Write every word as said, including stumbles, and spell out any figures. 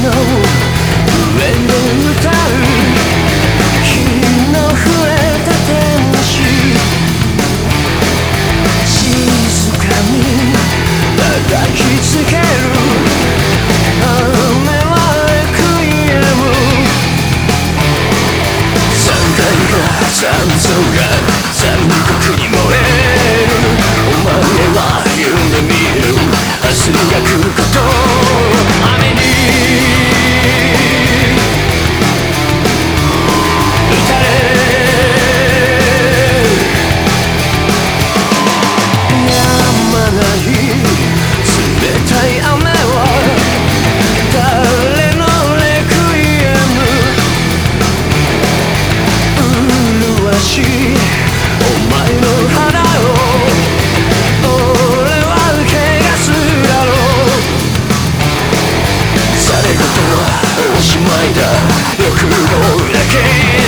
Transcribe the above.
の上で歌う日の触れた天使静かに抱きつける雨はレクイエム残骸が残像が残酷に燃えるお前は夢見る明日に焼くこと雨に打たれ止まない冷たい雨は誰のレクイエム麗しいお前の花を俺は汚すだろうされごとはおしまいだ欲望だけ